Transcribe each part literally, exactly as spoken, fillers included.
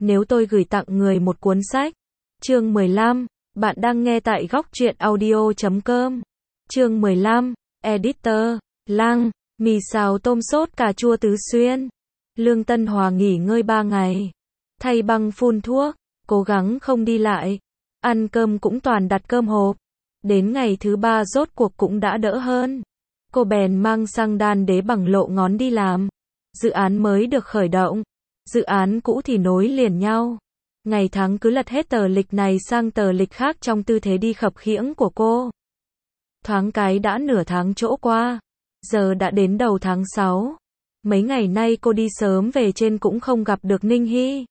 nếu tôi gửi tặng người một cuốn sách. Chương mười lăm, bạn đang nghe tại góc truyện audio chấm com. Chương mười lăm, Editor, Lăng, mì xào tôm sốt cà chua Tứ Xuyên. Lương Tân Hòa nghỉ ngơi ba ngày. Thay băng phun thuốc, cố gắng không đi lại. Ăn cơm cũng toàn đặt cơm hộp. Đến ngày thứ ba rốt cuộc cũng đã đỡ hơn. Cô bèn mang sang đan đế bằng lộ ngón đi làm. Dự án mới được khởi động. Dự án cũ thì nối liền nhau. Ngày tháng cứ lật hết tờ lịch này sang tờ lịch khác trong tư thế đi khập khiễng của cô. Thoáng cái đã nửa tháng trỗ qua. Giờ đã đến đầu tháng sáu. Mấy ngày nay cô đi sớm về trên cũng không gặp được Ninh Hy.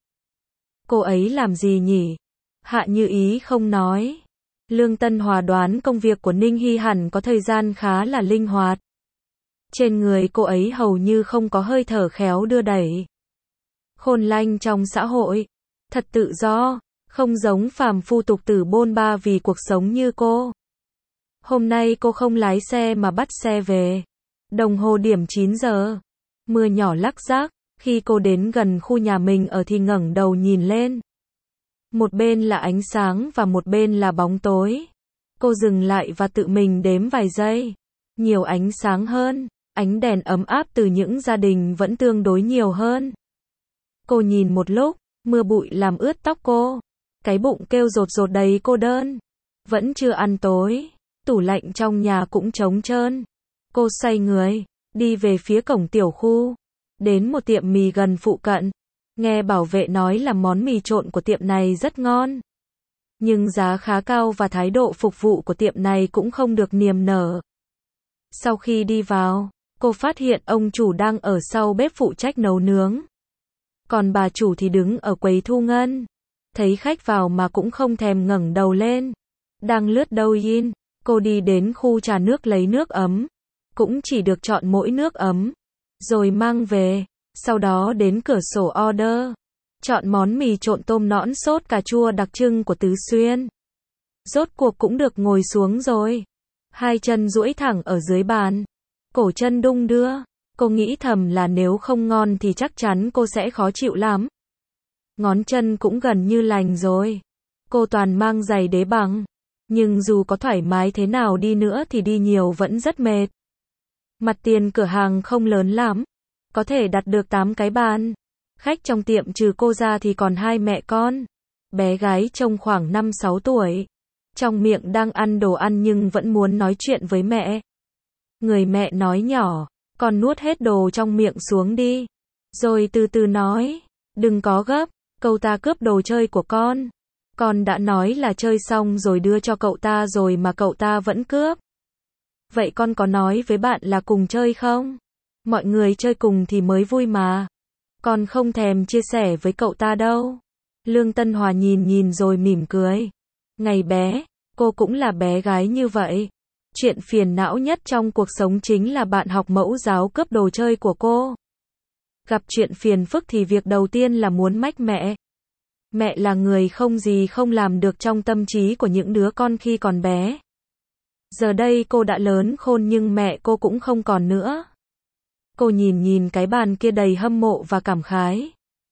Cô ấy làm gì nhỉ? Hạ Như Ý không nói. Lương Tân Hòa đoán công việc của Ninh Hy hẳn có thời gian khá là linh hoạt. Trên người cô ấy hầu như không có hơi thở khéo đưa đẩy. Khôn lanh trong xã hội. Thật tự do, không giống phàm phu tục tử bôn ba vì cuộc sống như cô. Hôm nay cô không lái xe mà bắt xe về. Đồng hồ điểm chín giờ. Mưa nhỏ lắc rác. Khi cô đến gần khu nhà mình ở thì ngẩng đầu nhìn lên. Một bên là ánh sáng và một bên là bóng tối. Cô dừng lại và tự mình đếm vài giây. Nhiều ánh sáng hơn, ánh đèn ấm áp từ những gia đình vẫn tương đối nhiều hơn. Cô nhìn một lúc, mưa bụi làm ướt tóc cô. Cái bụng kêu rột rột đầy cô đơn. Vẫn chưa ăn tối, tủ lạnh trong nhà cũng trống trơn. Cô xoay người, đi về phía cổng tiểu khu. Đến một tiệm mì gần phụ cận. Nghe bảo vệ nói là món mì trộn của tiệm này rất ngon. Nhưng giá khá cao và thái độ phục vụ của tiệm này cũng không được niềm nở. Sau khi đi vào, cô phát hiện ông chủ đang ở sau bếp phụ trách nấu nướng. Còn bà chủ thì đứng ở quầy thu ngân. Thấy khách vào mà cũng không thèm ngẩng đầu lên. Đang lướt Douyin, cô đi đến khu trà nước lấy nước ấm. Cũng chỉ được chọn mỗi nước ấm. Rồi mang về. Sau đó đến cửa sổ order. Chọn món mì trộn tôm nõn sốt cà chua đặc trưng của Tứ Xuyên. Rốt cuộc cũng được ngồi xuống rồi. Hai chân duỗi thẳng ở dưới bàn. Cổ chân đung đưa. Cô nghĩ thầm là nếu không ngon thì chắc chắn cô sẽ khó chịu lắm. Ngón chân cũng gần như lành rồi. Cô toàn mang giày đế bằng. Nhưng dù có thoải mái thế nào đi nữa thì đi nhiều vẫn rất mệt. Mặt tiền cửa hàng không lớn lắm. Có thể đặt được tám cái bàn. Khách trong tiệm trừ cô ra thì còn hai mẹ con. Bé gái trông khoảng năm sáu tuổi. Trong miệng đang ăn đồ ăn nhưng vẫn muốn nói chuyện với mẹ. Người mẹ nói nhỏ, con nuốt hết đồ trong miệng xuống đi. Rồi từ từ nói, đừng có gấp, cậu ta cướp đồ chơi của con. Con đã nói là chơi xong rồi đưa cho cậu ta rồi mà cậu ta vẫn cướp. Vậy con có nói với bạn là cùng chơi không? Mọi người chơi cùng thì mới vui mà. Con không thèm chia sẻ với cậu ta đâu. Lương Tân Hòa nhìn nhìn rồi mỉm cười. Ngày bé, cô cũng là bé gái như vậy. Chuyện phiền não nhất trong cuộc sống chính là bạn học mẫu giáo cướp đồ chơi của cô. Gặp chuyện phiền phức thì việc đầu tiên là muốn mách mẹ. Mẹ là người không gì không làm được trong tâm trí của những đứa con khi còn bé. Giờ đây cô đã lớn khôn nhưng mẹ cô cũng không còn nữa. Cô nhìn nhìn cái bàn kia đầy hâm mộ và cảm khái.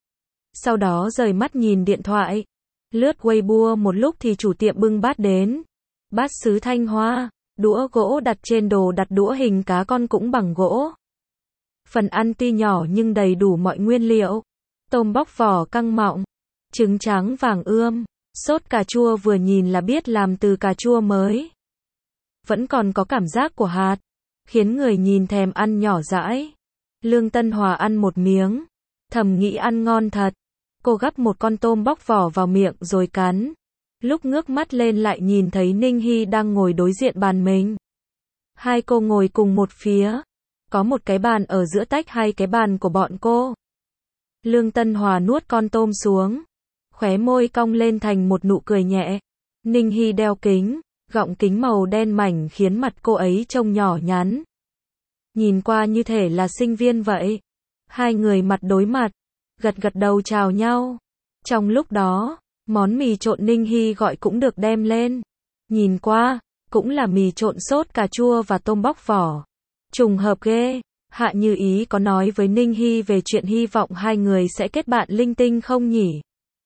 Sau đó rời mắt nhìn điện thoại. Lướt Weibo một lúc thì chủ tiệm bưng bát đến. Bát sứ Thanh Hoa, đũa gỗ đặt trên đồ đặt đũa hình cá con cũng bằng gỗ. Phần ăn tuy nhỏ nhưng đầy đủ mọi nguyên liệu. Tôm bóc vỏ căng mọng, trứng trắng vàng ươm, sốt cà chua vừa nhìn là biết làm từ cà chua mới. Vẫn còn có cảm giác của hạt, khiến người nhìn thèm ăn nhỏ dãi. Lương Tân Hòa ăn một miếng, thầm nghĩ ăn ngon thật. Cô gắp một con tôm bóc vỏ vào miệng rồi cắn. Lúc ngước mắt lên lại nhìn thấy Ninh Hy đang ngồi đối diện bàn mình. Hai cô ngồi cùng một phía. Có một cái bàn ở giữa tách hai cái bàn của bọn cô. Lương Tân Hòa nuốt con tôm xuống. Khóe môi cong lên thành một nụ cười nhẹ. Ninh Hy đeo kính, gọng kính màu đen mảnh khiến mặt cô ấy trông nhỏ nhắn. Nhìn qua như thể là sinh viên vậy. Hai người mặt đối mặt, gật gật đầu chào nhau. Trong lúc đó, món mì trộn Ninh Hy gọi cũng được đem lên. Nhìn qua, cũng là mì trộn sốt cà chua và tôm bóc vỏ. Trùng hợp ghê. Hạ Như Ý có nói với Ninh Hy về chuyện hy vọng hai người sẽ kết bạn linh tinh không nhỉ?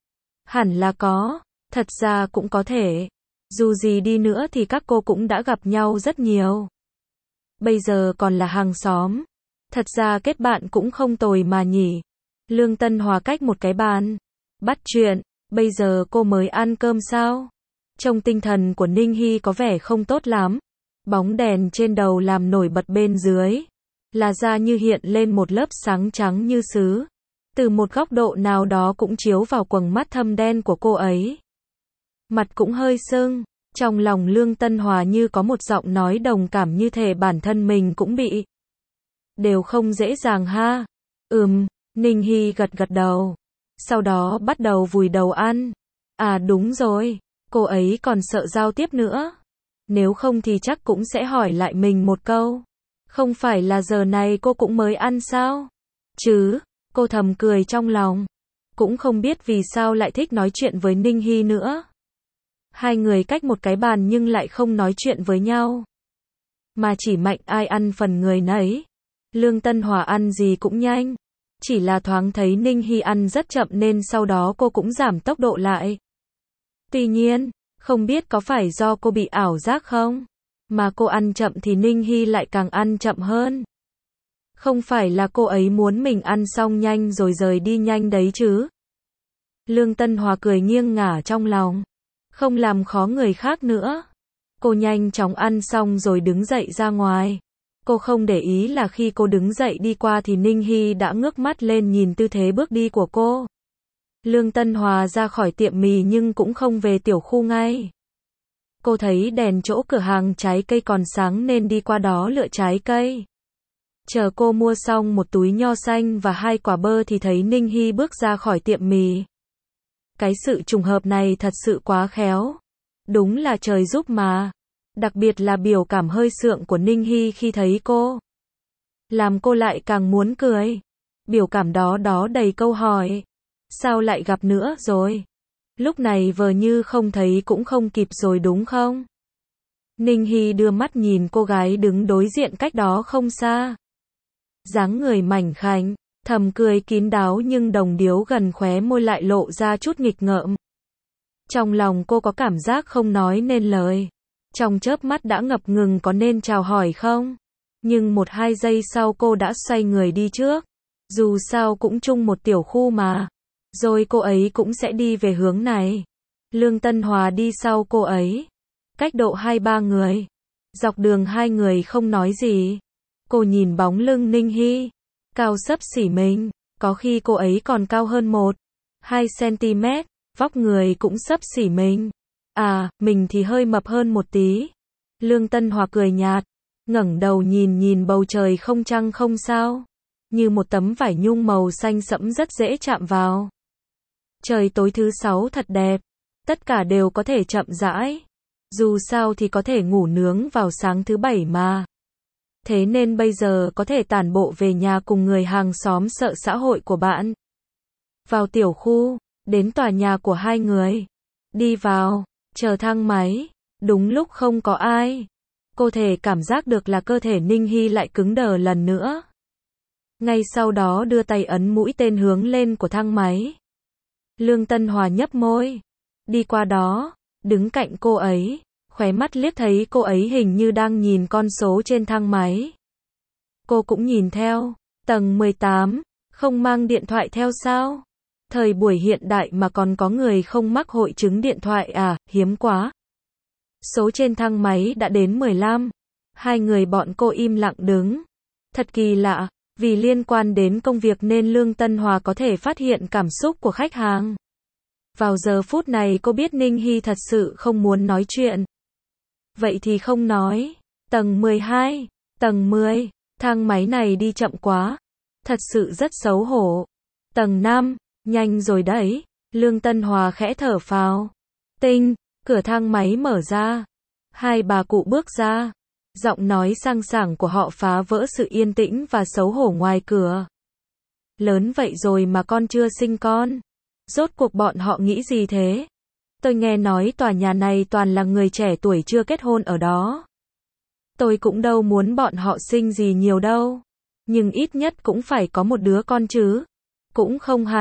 Hẳn là có, thật ra cũng có thể. Dù gì đi nữa thì các cô cũng đã gặp nhau rất nhiều. Bây giờ còn là hàng xóm. Thật ra kết bạn cũng không tồi mà nhỉ. Lương Tân Hòa cách một cái bàn. Bắt chuyện, bây giờ cô mới ăn cơm sao? Trông tinh thần của Ninh Hy có vẻ không tốt lắm. Bóng đèn trên đầu làm nổi bật bên dưới. Là da như hiện lên một lớp sáng trắng như sứ. Từ một góc độ nào đó cũng chiếu vào quầng mắt thâm đen của cô ấy. Mặt cũng hơi sưng. Trong lòng Lương Tân Hòa như có một giọng nói đồng cảm như thể bản thân mình cũng bị. Đều không dễ dàng ha. Ừm, Ninh Hy gật gật đầu. Sau đó bắt đầu vùi đầu ăn. À đúng rồi, cô ấy còn sợ giao tiếp nữa. Nếu không thì chắc cũng sẽ hỏi lại mình một câu. Không phải là giờ này cô cũng mới ăn sao? Chứ, cô thầm cười trong lòng. Cũng không biết vì sao lại thích nói chuyện với Ninh Hy nữa. Hai người cách một cái bàn nhưng lại không nói chuyện với nhau. Mà chỉ mạnh ai ăn phần người nấy. Lương Tân Hòa ăn gì cũng nhanh. Chỉ là thoáng thấy Ninh Hy ăn rất chậm nên sau đó cô cũng giảm tốc độ lại. Tuy nhiên, không biết có phải do cô bị ảo giác không? Mà cô ăn chậm thì Ninh Hy lại càng ăn chậm hơn. Không phải là cô ấy muốn mình ăn xong nhanh rồi rời đi nhanh đấy chứ? Lương Tân Hòa cười nghiêng ngả trong lòng. Không làm khó người khác nữa. Cô nhanh chóng ăn xong rồi đứng dậy ra ngoài. Cô không để ý là khi cô đứng dậy đi qua thì Ninh Hy đã ngước mắt lên nhìn tư thế bước đi của cô. Lương Tân Hòa ra khỏi tiệm mì nhưng cũng không về tiểu khu ngay. Cô thấy đèn chỗ cửa hàng trái cây còn sáng nên đi qua đó lựa trái cây. Chờ cô mua xong một túi nho xanh và hai quả bơ thì thấy Ninh Hy bước ra khỏi tiệm mì. Cái sự trùng hợp này thật sự quá khéo. Đúng là trời giúp mà. Đặc biệt là biểu cảm hơi sượng của Ninh Hy khi thấy cô. Làm cô lại càng muốn cười. Biểu cảm đó đó đầy câu hỏi. Sao lại gặp nữa rồi? Lúc này vờ như không thấy cũng không kịp rồi đúng không? Ninh Hy đưa mắt nhìn cô gái đứng đối diện cách đó không xa. Dáng người mảnh khảnh, thầm cười kín đáo nhưng đồng điếu gần khóe môi lại lộ ra chút nghịch ngợm. Trong lòng cô có cảm giác không nói nên lời. Trong chớp mắt đã ngập ngừng có nên chào hỏi không? Nhưng một hai giây sau cô đã xoay người đi trước. Dù sao cũng chung một tiểu khu mà. Rồi cô ấy cũng sẽ đi về hướng này. Lương Tân Hòa đi sau cô ấy. Cách độ hai ba người. Dọc đường hai người không nói gì. Cô nhìn bóng lưng Ninh Hy. Cao xấp xỉ mình. Có khi cô ấy còn cao hơn một, hai centimet. Vóc người cũng xấp xỉ mình. À, mình thì hơi mập hơn một tí. Lương Tân Hòa cười nhạt. Ngẩng đầu nhìn nhìn bầu trời không trăng không sao. Như một tấm vải nhung màu xanh sẫm rất dễ chạm vào. Trời tối thứ sáu thật đẹp. Tất cả đều có thể chậm rãi. Dù sao thì có thể ngủ nướng vào sáng thứ bảy mà. Thế nên bây giờ có thể tản bộ về nhà cùng người hàng xóm sợ xã hội của bạn. Vào tiểu khu, đến tòa nhà của hai người. Đi vào, chờ thang máy. Đúng lúc không có ai. Cô thể cảm giác được là cơ thể Ninh Hy lại cứng đờ lần nữa. Ngay sau đó đưa tay ấn mũi tên hướng lên của thang máy. Lương Tân Hòa nhấp môi. Đi qua đó, đứng cạnh cô ấy. Khóe mắt liếc thấy cô ấy hình như đang nhìn con số trên thang máy. Cô cũng nhìn theo. Tầng mười tám, không mang điện thoại theo sao? Thời buổi hiện đại mà còn có người không mắc hội chứng điện thoại à, hiếm quá. Số trên thang máy đã đến mười lăm. Hai người bọn cô im lặng đứng. Thật kỳ lạ, vì liên quan đến công việc nên Lương Tân Hòa có thể phát hiện cảm xúc của khách hàng. Vào giờ phút này cô biết Ninh Hy thật sự không muốn nói chuyện. Vậy thì không nói. Tầng mười hai, tầng mười, thang máy này đi chậm quá. Thật sự rất xấu hổ. Tầng năm, nhanh rồi đấy. Lương Tân Hòa khẽ thở phào. Tinh, cửa thang máy mở ra. Hai bà cụ bước ra. Giọng nói sang sảng của họ phá vỡ sự yên tĩnh và xấu hổ ngoài cửa. Lớn vậy rồi mà con chưa sinh con. Rốt cuộc bọn họ nghĩ gì thế? Tôi nghe nói tòa nhà này toàn là người trẻ tuổi chưa kết hôn ở đó. Tôi cũng đâu muốn bọn họ sinh gì nhiều đâu. Nhưng ít nhất cũng phải có một đứa con chứ. Cũng không hẳn.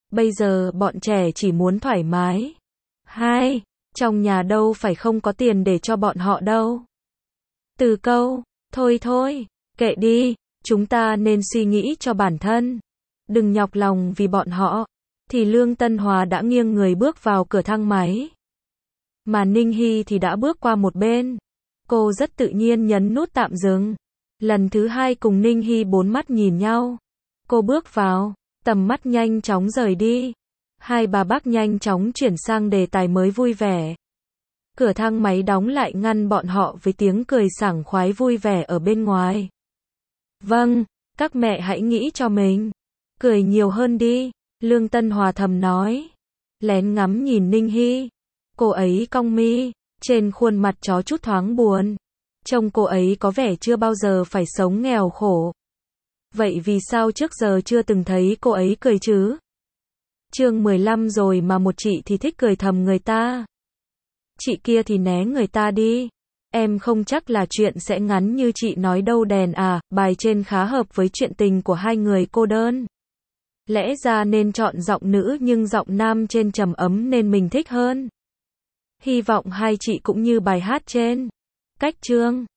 Bây giờ bọn trẻ chỉ muốn thoải mái. Hai, trong nhà đâu phải không có tiền để cho bọn họ đâu. Từ câu, thôi thôi, kệ đi, chúng ta nên suy nghĩ cho bản thân. Đừng nhọc lòng vì bọn họ. Thì Lương Tân Hòa đã nghiêng người bước vào cửa thang máy. Mà Ninh Hy thì đã bước qua một bên. Cô rất tự nhiên nhấn nút tạm dừng. Lần thứ hai cùng Ninh Hy bốn mắt nhìn nhau. Cô bước vào, tầm mắt nhanh chóng rời đi. Hai bà bác nhanh chóng chuyển sang đề tài mới vui vẻ. Cửa thang máy đóng lại ngăn bọn họ với tiếng cười sảng khoái vui vẻ ở bên ngoài. Vâng, các mẹ hãy nghĩ cho mình. Cười nhiều hơn đi, Lương Tân Hòa thầm nói. Lén ngắm nhìn Ninh Hy. Cô ấy cong mi, trên khuôn mặt chó chút thoáng buồn. Trông cô ấy có vẻ chưa bao giờ phải sống nghèo khổ. Vậy vì sao trước giờ chưa từng thấy cô ấy cười chứ? Chương mười lăm rồi mà một chị thì thích cười thầm người ta. Chị kia thì né người ta đi. Em không chắc là chuyện sẽ ngắn như chị nói đâu đèn à, bài trên khá hợp với chuyện tình của hai người cô đơn. Lẽ ra nên chọn giọng nữ nhưng giọng nam trên trầm ấm nên mình thích hơn. Hy vọng hai chị cũng như bài hát trên. Cách chương